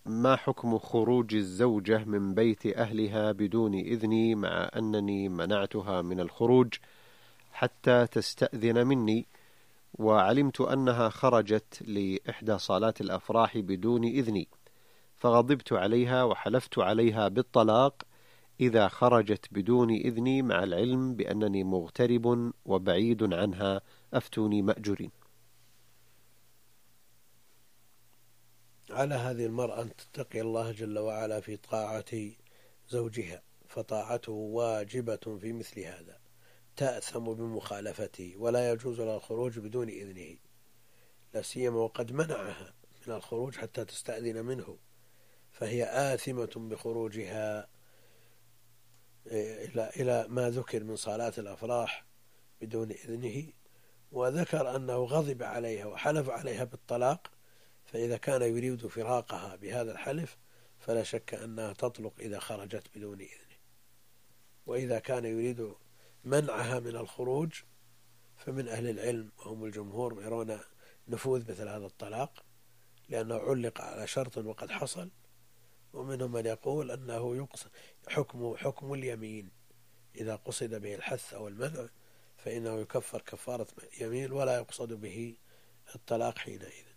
ما حكم خروج الزوجة من بيت أهلها بدون إذني مع أنني منعتها من الخروج حتى تستأذن مني، وعلمت أنها خرجت لإحدى صالات الأفراح بدون إذني، فغضبت عليها وحلفت عليها بالطلاق إذا خرجت بدون إذني مع العلم بأنني مغترب وبعيد عنها، أفتوني مأجورين. على هذه المرأة أن تتقي الله جل وعلا في طاعة زوجها، فطاعته واجبة في مثل هذا، تأثم بمخالفته، ولا يجوز لها الخروج بدون إذنه، لا سيما وقد منعها من الخروج حتى تستأذن منه، فهي آثمة بخروجها إلى ما ذكر من صالات الأفراح بدون إذنه. وذكر أنه غضب عليها وحلف عليها بالطلاق، فإذا كان يريد فراقها بهذا الحلف فلا شك أنها تطلق إذا خرجت بدون إذنه. وإذا كان يريد منعها من الخروج فمن أهل العلم وهم الجمهور يرون نفوذ مثل هذا الطلاق، لأنه علق على شرط وقد حصل. ومنهم من يقول أنه حكم اليمين، إذا قصد به الحث أو المنع فإنه يكفر كفارة يمين ولا يقصد به الطلاق حينئذ.